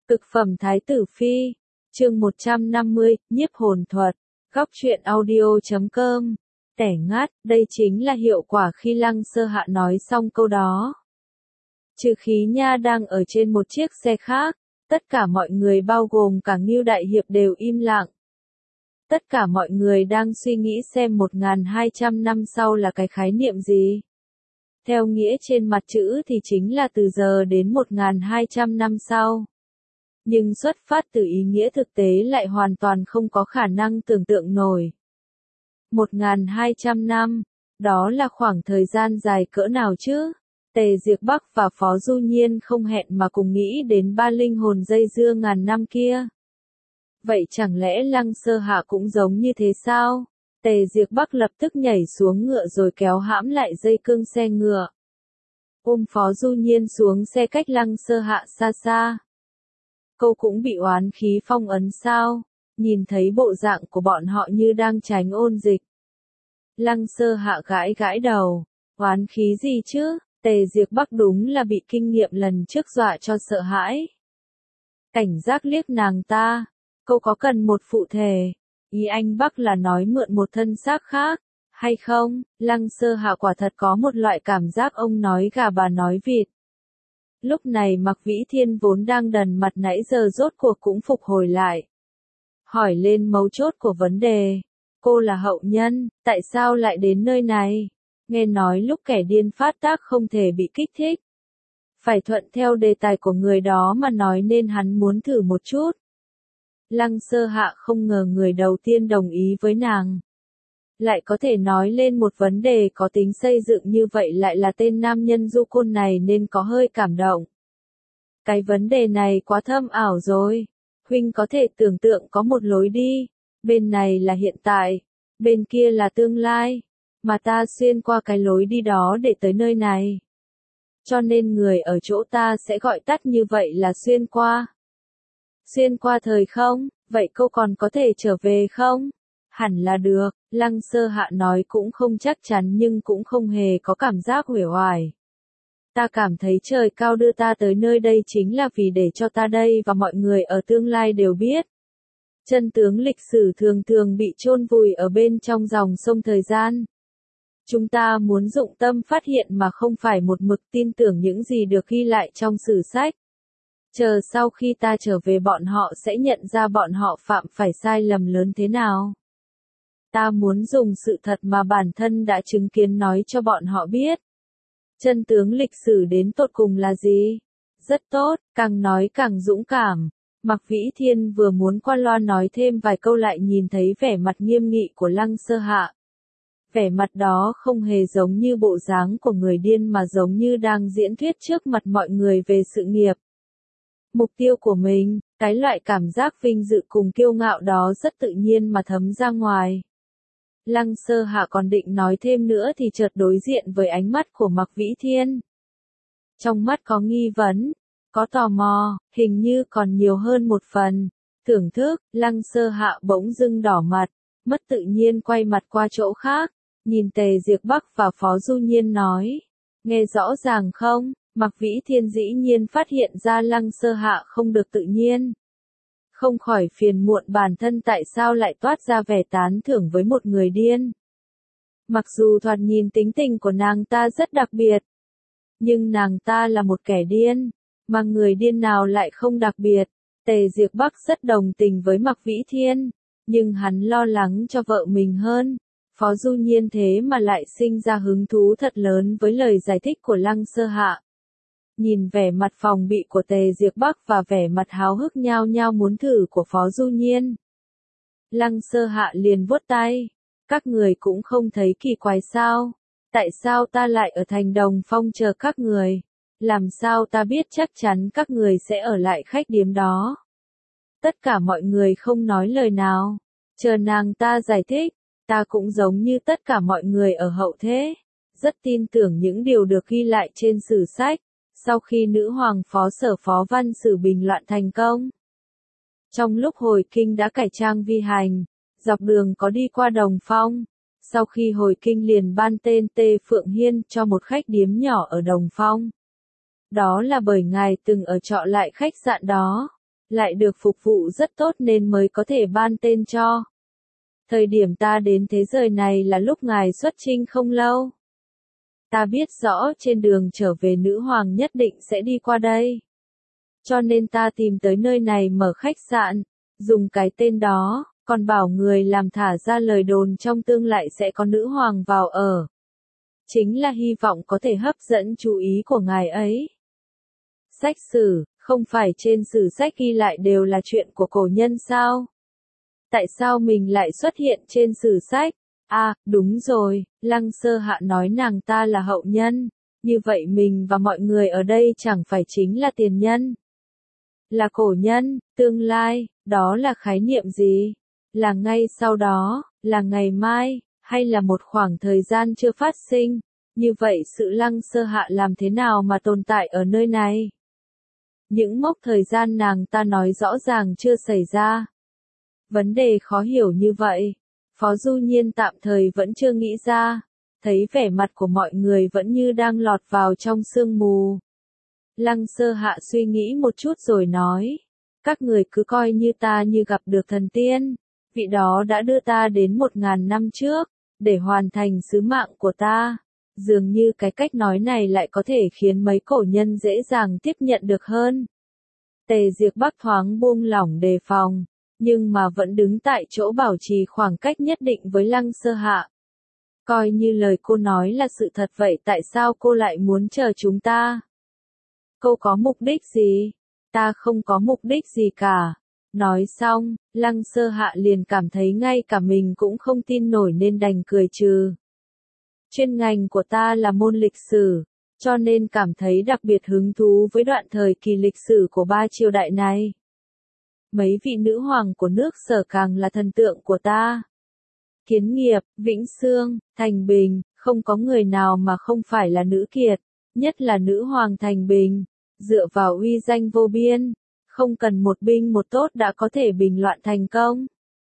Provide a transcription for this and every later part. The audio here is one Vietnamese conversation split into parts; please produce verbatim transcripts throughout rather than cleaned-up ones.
Cực phẩm Thái tử Phi, chương một trăm năm mươi, nhiếp hồn thuật, góc truyện audio chấm com, tẻ ngát, đây chính là hiệu quả khi Lăng Sơ Hạ nói xong câu đó. Trừ Khí Nha đang ở trên một chiếc xe khác, tất cả mọi người bao gồm cả Ngưu Đại Hiệp đều im lặng. Tất cả mọi người đang suy nghĩ xem một nghìn hai trăm năm sau là cái khái niệm gì. Theo nghĩa trên mặt chữ thì chính là từ giờ đến một nghìn hai trăm năm sau. Nhưng xuất phát từ ý nghĩa thực tế lại hoàn toàn không có khả năng tưởng tượng nổi. một nghìn hai trăm năm, đó là khoảng thời gian dài cỡ nào chứ? Tề Diệp Bắc và Phó Du Nhiên không hẹn mà cùng nghĩ đến ba linh hồn dây dưa ngàn năm kia. Vậy chẳng lẽ Lăng Sơ Hạ cũng giống như thế sao? Tề Diệp Bắc lập tức nhảy xuống ngựa rồi kéo hãm lại dây cương xe ngựa. Ôm Phó Du Nhiên xuống xe cách Lăng Sơ Hạ xa xa. Cô cũng bị oán khí phong ấn sao? Nhìn thấy bộ dạng của bọn họ như đang tránh ôn dịch. Lăng Sơ Hạ gãi gãi đầu. Oán khí gì chứ? Tề Diệp Bắc đúng là bị kinh nghiệm lần trước dọa cho sợ hãi. Cảnh giác liếc nàng ta. Cô có cần một phụ thể? Ý anh Bắc là nói mượn một thân xác khác, hay không? Lăng Sơ Hạ quả thật có một loại cảm giác ông nói gà bà nói vịt. Lúc này Mạc Vĩ Thiên vốn đang đần mặt nãy giờ rốt cuộc cũng phục hồi lại. Hỏi lên mấu chốt của vấn đề. Cô là hậu nhân, tại sao lại đến nơi này? Nghe nói lúc kẻ điên phát tác không thể bị kích thích. Phải thuận theo đề tài của người đó mà nói nên hắn muốn thử một chút. Lăng Sơ Hạ không ngờ người đầu tiên đồng ý với nàng. Lại có thể nói lên một vấn đề có tính xây dựng như vậy lại là tên nam nhân du côn này nên có hơi cảm động. Cái vấn đề này quá thâm ảo rồi. Huynh có thể tưởng tượng có một lối đi. Bên này là hiện tại. Bên kia là tương lai. Mà ta xuyên qua cái lối đi đó để tới nơi này. Cho nên người ở chỗ ta sẽ gọi tắt như vậy là xuyên qua. Xuyên qua thời không, vậy cô còn có thể trở về không? Hẳn là được, Lăng Sơ Hạ nói cũng không chắc chắn nhưng cũng không hề có cảm giác uể oải. Ta cảm thấy trời cao đưa ta tới nơi đây chính là vì để cho ta đây và mọi người ở tương lai đều biết. Chân tướng lịch sử thường thường bị chôn vùi ở bên trong dòng sông thời gian. Chúng ta muốn dụng tâm phát hiện mà không phải một mực tin tưởng những gì được ghi lại trong sử sách. Chờ sau khi ta trở về bọn họ sẽ nhận ra bọn họ phạm phải sai lầm lớn thế nào. Ta muốn dùng sự thật mà bản thân đã chứng kiến nói cho bọn họ biết. Chân tướng lịch sử đến tột cùng là gì? Rất tốt, càng nói càng dũng cảm. Mạc Vĩ Thiên vừa muốn qua loa nói thêm vài câu lại nhìn thấy vẻ mặt nghiêm nghị của Lăng Sơ Hạ. Vẻ mặt đó không hề giống như bộ dáng của người điên mà giống như đang diễn thuyết trước mặt mọi người về sự nghiệp. Mục tiêu của mình, cái loại cảm giác vinh dự cùng kiêu ngạo đó rất tự nhiên mà thấm ra ngoài. Lăng Sơ Hạ còn định nói thêm nữa thì chợt đối diện với ánh mắt của Mạc Vĩ Thiên. Trong mắt có nghi vấn, có tò mò, hình như còn nhiều hơn một phần. Thưởng thức, Lăng Sơ Hạ bỗng dưng đỏ mặt, mất tự nhiên quay mặt qua chỗ khác, nhìn Tề Diệp Bắc và Phó Du Nhiên nói. Nghe rõ ràng không? Mạc Vĩ Thiên dĩ nhiên phát hiện ra Lăng Sơ Hạ không được tự nhiên. Không khỏi phiền muộn bản thân tại sao lại toát ra vẻ tán thưởng với một người điên. Mặc dù thoạt nhìn tính tình của nàng ta rất đặc biệt. Nhưng nàng ta là một kẻ điên. Mà người điên nào lại không đặc biệt. Tề Diệp Bắc rất đồng tình với Mạc Vĩ Thiên. Nhưng hắn lo lắng cho vợ mình hơn. Phó Du Nhiên thế mà lại sinh ra hứng thú thật lớn với lời giải thích của Lăng Sơ Hạ. Nhìn vẻ mặt phòng bị của Tề Diệp Bắc và vẻ mặt háo hức nhao nhao muốn thử của Phó Du Nhiên. Lăng Sơ Hạ liền vuốt tay. Các người cũng không thấy kỳ quái sao? Tại sao ta lại ở thành Đồng Phong chờ các người? Làm sao ta biết chắc chắn các người sẽ ở lại khách điếm đó? Tất cả mọi người không nói lời nào. Chờ nàng ta giải thích. Ta cũng giống như tất cả mọi người ở hậu thế. Rất tin tưởng những điều được ghi lại trên sử sách. Sau khi nữ hoàng phó sở phó văn sử bình loạn thành công. Trong lúc hồi kinh đã cải trang vi hành, dọc đường có đi qua Đồng Phong. Sau khi hồi kinh liền ban tên Tê Phượng Hiên cho một khách điếm nhỏ ở Đồng Phong. Đó là bởi ngài từng ở trọ lại khách sạn đó. lại được phục vụ rất tốt nên mới có thể ban tên cho. Thời điểm ta đến thế giới này là lúc ngài xuất chinh không lâu. Ta biết rõ trên đường trở về nữ hoàng nhất định sẽ đi qua đây. Cho nên ta tìm tới nơi này mở khách sạn, dùng cái tên đó, còn bảo người làm thả ra lời đồn trong tương lại sẽ có nữ hoàng vào ở. Chính là hy vọng có thể hấp dẫn chú ý của ngài ấy. Sách sử, không phải trên sử sách ghi lại đều là chuyện của cổ nhân sao? Tại sao mình lại xuất hiện trên sử sách? À, đúng rồi, Lăng Sơ Hạ nói nàng ta là hậu nhân, như vậy mình và mọi người ở đây chẳng phải chính là tiền nhân. Là cổ nhân, tương lai, đó là khái niệm gì? Là ngay sau đó, là ngày mai, hay là một khoảng thời gian chưa phát sinh? Như vậy sự Lăng Sơ Hạ làm thế nào mà tồn tại ở nơi này? Những mốc thời gian nàng ta nói rõ ràng chưa xảy ra. Vấn đề khó hiểu như vậy, Phó Du Nhiên tạm thời vẫn chưa nghĩ ra, thấy vẻ mặt của mọi người vẫn như đang lọt vào trong sương mù. Lăng Sơ Hạ suy nghĩ một chút rồi nói, các người cứ coi như ta như gặp được thần tiên, vị đó đã đưa ta đến một ngàn năm trước, để hoàn thành sứ mạng của ta. Dường như cái cách nói này lại có thể khiến mấy cổ nhân dễ dàng tiếp nhận được hơn. Tề Diệp Bắc thoáng buông lỏng đề phòng, nhưng mà vẫn đứng tại chỗ bảo trì khoảng cách nhất định với Lăng Sơ Hạ. Coi như lời cô nói là sự thật vậy tại sao cô lại muốn chờ chúng ta? Cô có mục đích gì? Ta không có mục đích gì cả. Nói xong, Lăng Sơ Hạ liền cảm thấy ngay cả mình cũng không tin nổi nên đành cười trừ. Chuyên ngành của ta là môn lịch sử, cho nên cảm thấy đặc biệt hứng thú với đoạn thời kỳ lịch sử của ba triều đại này. Mấy vị nữ hoàng của nước Sở càng là thần tượng của ta. Kiến Nghiệp, Vĩnh Xương, Thành Bình, không có người nào mà không phải là nữ kiệt, nhất là nữ hoàng Thành Bình, dựa vào uy danh vô biên, không cần một binh một tốt đã có thể bình loạn thành công.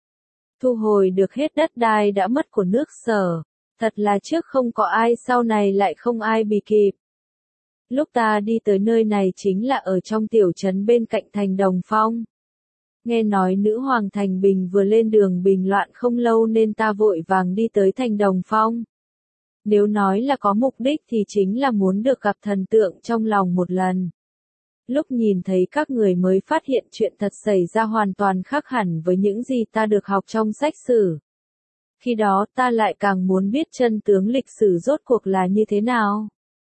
Thu hồi được hết đất đai đã mất của nước Sở, thật là trước không có ai sau này lại không ai bì kịp. Lúc ta đi tới nơi này chính là ở trong tiểu trấn bên cạnh thành Đồng Phong. Nghe nói nữ hoàng Thành Bình vừa lên đường bình loạn không lâu nên ta vội vàng đi tới thành Đồng Phong. Nếu nói là có mục đích thì chính là muốn được gặp thần tượng trong lòng một lần. Lúc nhìn thấy các người mới phát hiện chuyện thật xảy ra hoàn toàn khác hẳn với những gì ta được học trong sách sử. Khi đó ta lại càng muốn biết chân tướng lịch sử rốt cuộc là như thế nào.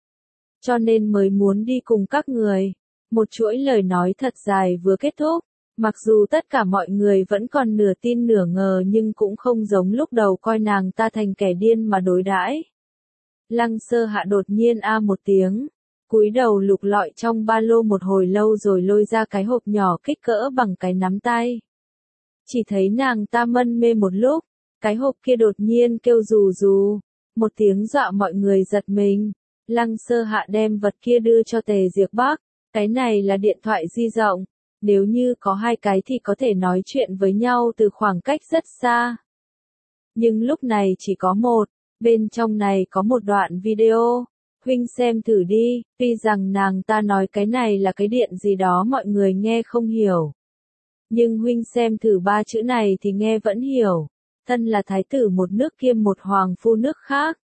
Cho nên mới muốn đi cùng các người. Một chuỗi lời nói thật dài vừa kết thúc. Mặc dù tất cả mọi người vẫn còn nửa tin nửa ngờ nhưng cũng không giống lúc đầu coi nàng ta thành kẻ điên mà đối đãi. Lăng Sơ Hạ đột nhiên a một tiếng, cúi đầu lục lọi trong ba lô một hồi lâu rồi lôi ra cái hộp nhỏ kích cỡ bằng cái nắm tay. Chỉ thấy nàng ta mân mê một lúc, cái hộp kia đột nhiên kêu rù rù, một tiếng dọa mọi người giật mình. Lăng Sơ Hạ đem vật kia đưa cho Tề Diệp Bắc, cái này là điện thoại di động. Nếu như có hai cái thì có thể nói chuyện với nhau từ khoảng cách rất xa. Nhưng lúc này chỉ có một, bên trong này có một đoạn video. Huynh xem thử đi, tuy rằng nàng ta nói cái này là cái điện gì đó mọi người nghe không hiểu. Nhưng huynh xem thử ba chữ này thì nghe vẫn hiểu. Thân là thái tử một nước kiêm một hoàng phu nước khác.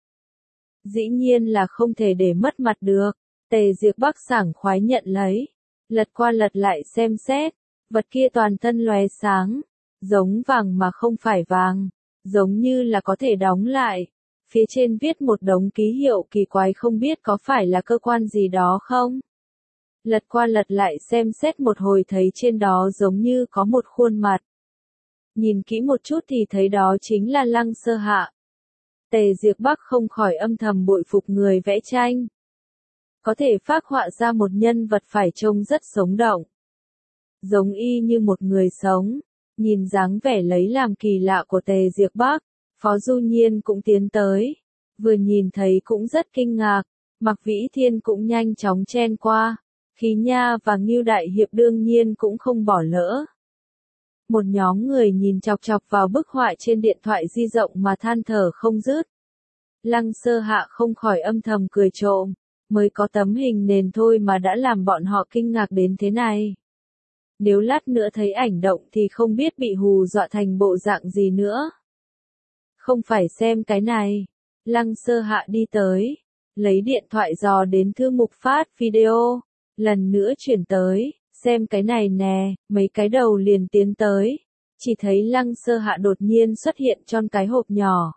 Dĩ nhiên là không thể để mất mặt được. Tề Diệp Bắc sảng khoái nhận lấy. Lật qua lật lại xem xét, vật kia toàn thân lóe sáng, giống vàng mà không phải vàng, giống như là có thể đóng lại. Phía trên viết một đống ký hiệu kỳ quái không biết có phải là cơ quan gì đó không? Lật qua lật lại xem xét một hồi thấy trên đó giống như có một khuôn mặt. Nhìn kỹ một chút thì thấy đó chính là Lăng Sơ Hạ. Tề Diệp Bắc không khỏi âm thầm bội phục người vẽ tranh. Có thể phác họa ra một nhân vật phải trông rất sống động. Giống y như một người sống. Nhìn dáng vẻ lấy làm kỳ lạ của Tề Diệp Bắc, Phó Du Nhiên cũng tiến tới. Vừa nhìn thấy cũng rất kinh ngạc, Mạc Vĩ Thiên cũng nhanh chóng chen qua. Khí Nha và Ngưu Đại Hiệp đương nhiên cũng không bỏ lỡ. Một nhóm người nhìn chọc chọc vào bức họa trên điện thoại di động mà than thở không dứt. Lăng Sơ Hạ không khỏi âm thầm cười trộm. Mới có tấm hình nền thôi mà đã làm bọn họ kinh ngạc đến thế này. Nếu lát nữa thấy ảnh động thì không biết bị hù dọa thành bộ dạng gì nữa. Không phải xem cái này. Lăng Sơ Hạ đi tới, lấy điện thoại dò đến thư mục phát video, lần nữa chuyển tới, xem cái này nè, mấy cái đầu liền tiến tới, chỉ thấy Lăng Sơ Hạ đột nhiên xuất hiện trong cái hộp nhỏ.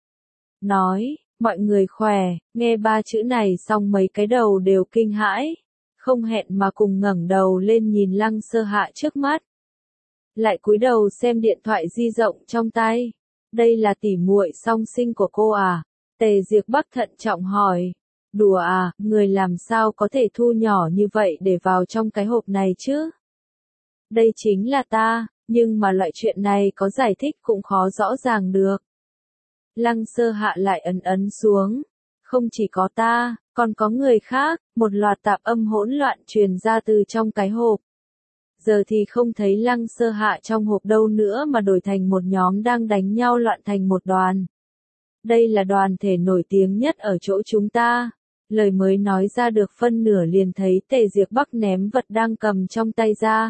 Nói, mọi người khỏe, nghe ba chữ này xong mấy cái đầu đều kinh hãi, không hẹn mà cùng ngẩng đầu lên nhìn Lăng Sơ Hạ trước mắt. Lại cúi đầu xem điện thoại di động trong tay. Đây là tỉ muội song sinh của cô à? Tề Diệp Bắc thận trọng hỏi. Đùa à, người làm sao có thể thu nhỏ như vậy để vào trong cái hộp này chứ? Đây chính là ta, nhưng mà loại chuyện này có giải thích cũng khó rõ ràng được. Lăng Sơ Hạ lại ấn ấn xuống. Không chỉ có ta, còn có người khác, một loạt tạp âm hỗn loạn truyền ra từ trong cái hộp. Giờ thì không thấy Lăng Sơ Hạ trong hộp đâu nữa mà đổi thành một nhóm đang đánh nhau loạn thành một đoàn. Đây là đoàn thể nổi tiếng nhất ở chỗ chúng ta. Lời mới nói ra được phân nửa liền thấy Tề Diệp Bắc ném vật đang cầm trong tay ra.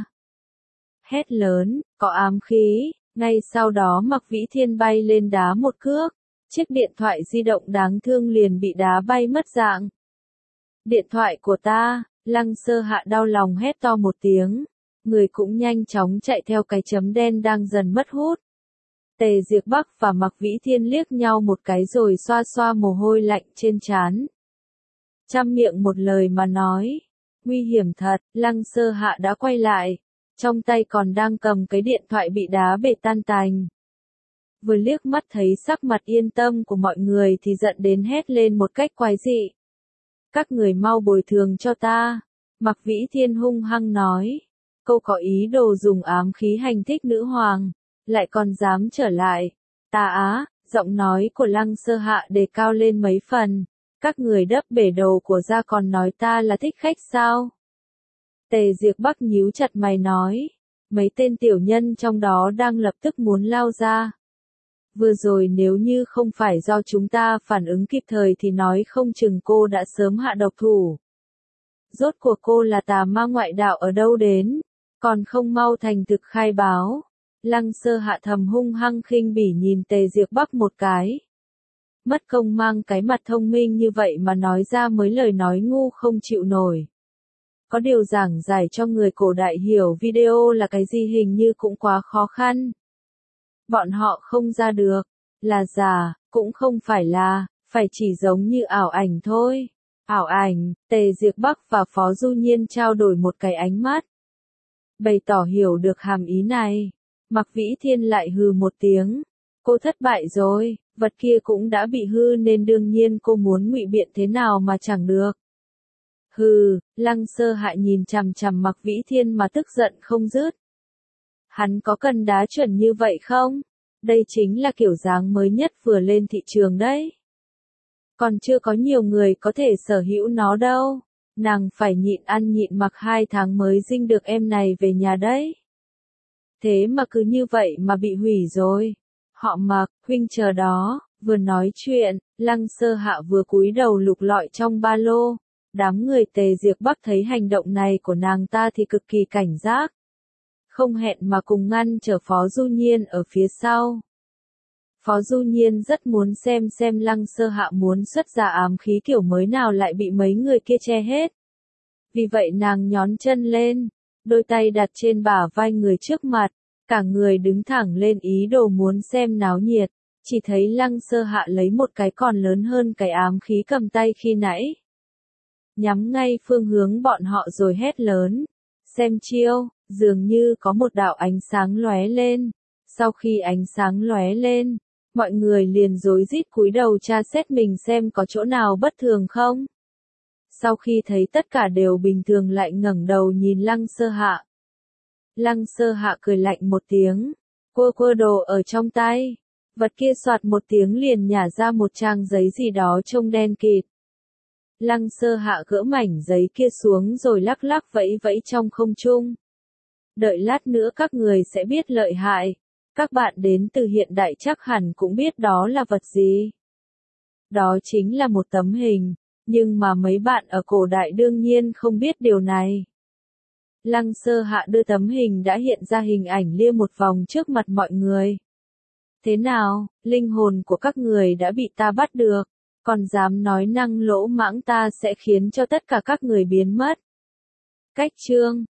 Hét lớn, có ám khí, ngay sau đó Mạc Vĩ Thiên bay lên đá một cước. Chiếc điện thoại di động đáng thương liền bị đá bay mất dạng. Điện thoại của ta, Lăng Sơ Hạ đau lòng hét to một tiếng. Người cũng nhanh chóng chạy theo cái chấm đen đang dần mất hút. Tề Diệp Bắc và Mạc Vĩ Thiên liếc nhau một cái rồi xoa xoa mồ hôi lạnh trên trán. Trăm miệng một lời mà nói. Nguy hiểm thật, Lăng Sơ Hạ đã quay lại. Trong tay còn đang cầm cái điện thoại bị đá bể tan tành. Vừa liếc mắt thấy sắc mặt yên tâm của mọi người thì giận đến hét lên một cách quái dị. Các người mau bồi thường cho ta. Mạc Vĩ Thiên hung hăng nói. Câu có ý đồ dùng ám khí hành thích nữ hoàng, lại còn dám trở lại. Ta á, giọng nói của Lăng Sơ Hạ đề cao lên mấy phần. Các người đấp bể đầu của ra còn nói ta là thích khách sao? Tề Diệp Bắc nhíu chặt mày nói. Mấy tên tiểu nhân trong đó đang lập tức muốn lao ra. Vừa rồi nếu như không phải do chúng ta phản ứng kịp thời thì nói không chừng cô đã sớm hạ độc thủ. Rốt cuộc cô là tà ma ngoại đạo ở đâu đến? Còn không mau thành thực khai báo. Lăng Sơ Hạ thầm hung hăng khinh bỉ nhìn Tề Diệp Bắc một cái. Mất công mang cái mặt thông minh như vậy mà nói ra mấy lời nói ngu không chịu nổi. Có điều giảng giải cho người cổ đại hiểu video là cái gì hình như cũng quá khó khăn. Bọn họ không ra được, là giả, cũng không phải là, phải chỉ giống như ảo ảnh thôi. Ảo ảnh, Tề Diệp Bắc và Phó Du Nhiên trao đổi một cái ánh mắt. Bày tỏ hiểu được hàm ý này. Mạc Vĩ Thiên lại hừ một tiếng. Cô thất bại rồi, vật kia cũng đã bị hư nên đương nhiên cô muốn ngụy biện thế nào mà chẳng được. Hừ, Lăng Sơ Hạ nhìn chằm chằm Mạc Vĩ Thiên mà tức giận không dứt. Hắn có cần đá chuẩn như vậy không? Đây chính là kiểu dáng mới nhất vừa lên thị trường đấy. Còn chưa có nhiều người có thể sở hữu nó đâu. Nàng phải nhịn ăn nhịn mặc hai tháng mới dinh được em này về nhà đấy. Thế mà cứ như vậy mà bị hủy rồi. Họ Mạc, huynh chờ đó. Vừa nói chuyện, Lăng Sơ Hạ vừa cúi đầu lục lọi trong ba lô. Đám người Tề Diệp Bắc thấy hành động này của nàng ta thì cực kỳ cảnh giác. Không hẹn mà cùng ngăn chở Phó Du Nhiên ở phía sau. Phó Du Nhiên rất muốn xem xem Lăng Sơ Hạ muốn xuất ra ám khí kiểu mới nào lại bị mấy người kia che hết. Vì vậy nàng nhón chân lên, đôi tay đặt trên bả vai người trước mặt, cả người đứng thẳng lên ý đồ muốn xem náo nhiệt, chỉ thấy Lăng Sơ Hạ lấy một cái còn lớn hơn cái ám khí cầm tay khi nãy. Nhắm ngay phương hướng bọn họ rồi hét lớn, xem chiêu, dường như có một đạo ánh sáng lóe lên. Sau khi ánh sáng lóe lên, mọi người liền rối rít cúi đầu tra xét mình xem có chỗ nào bất thường không. Sau khi thấy tất cả đều bình thường lại ngẩng đầu nhìn Lăng Sơ Hạ. Lăng Sơ Hạ cười lạnh một tiếng, quơ quơ đồ ở trong tay. Vật kia soạt một tiếng liền nhả ra một trang giấy gì đó trông đen kịt. Lăng Sơ Hạ gỡ mảnh giấy kia xuống rồi lắc lắc vẫy vẫy trong không trung. Đợi lát nữa các người sẽ biết lợi hại. Các bạn đến từ hiện đại chắc hẳn cũng biết đó là vật gì. Đó chính là một tấm hình, nhưng mà mấy bạn ở cổ đại đương nhiên không biết điều này. Lăng Sơ Hạ đưa tấm hình đã hiện ra hình ảnh lia một vòng trước mặt mọi người. Thế nào, linh hồn của các người đã bị ta bắt được, còn dám nói năng lỗ mãng ta sẽ khiến cho tất cả các người biến mất. Cách chương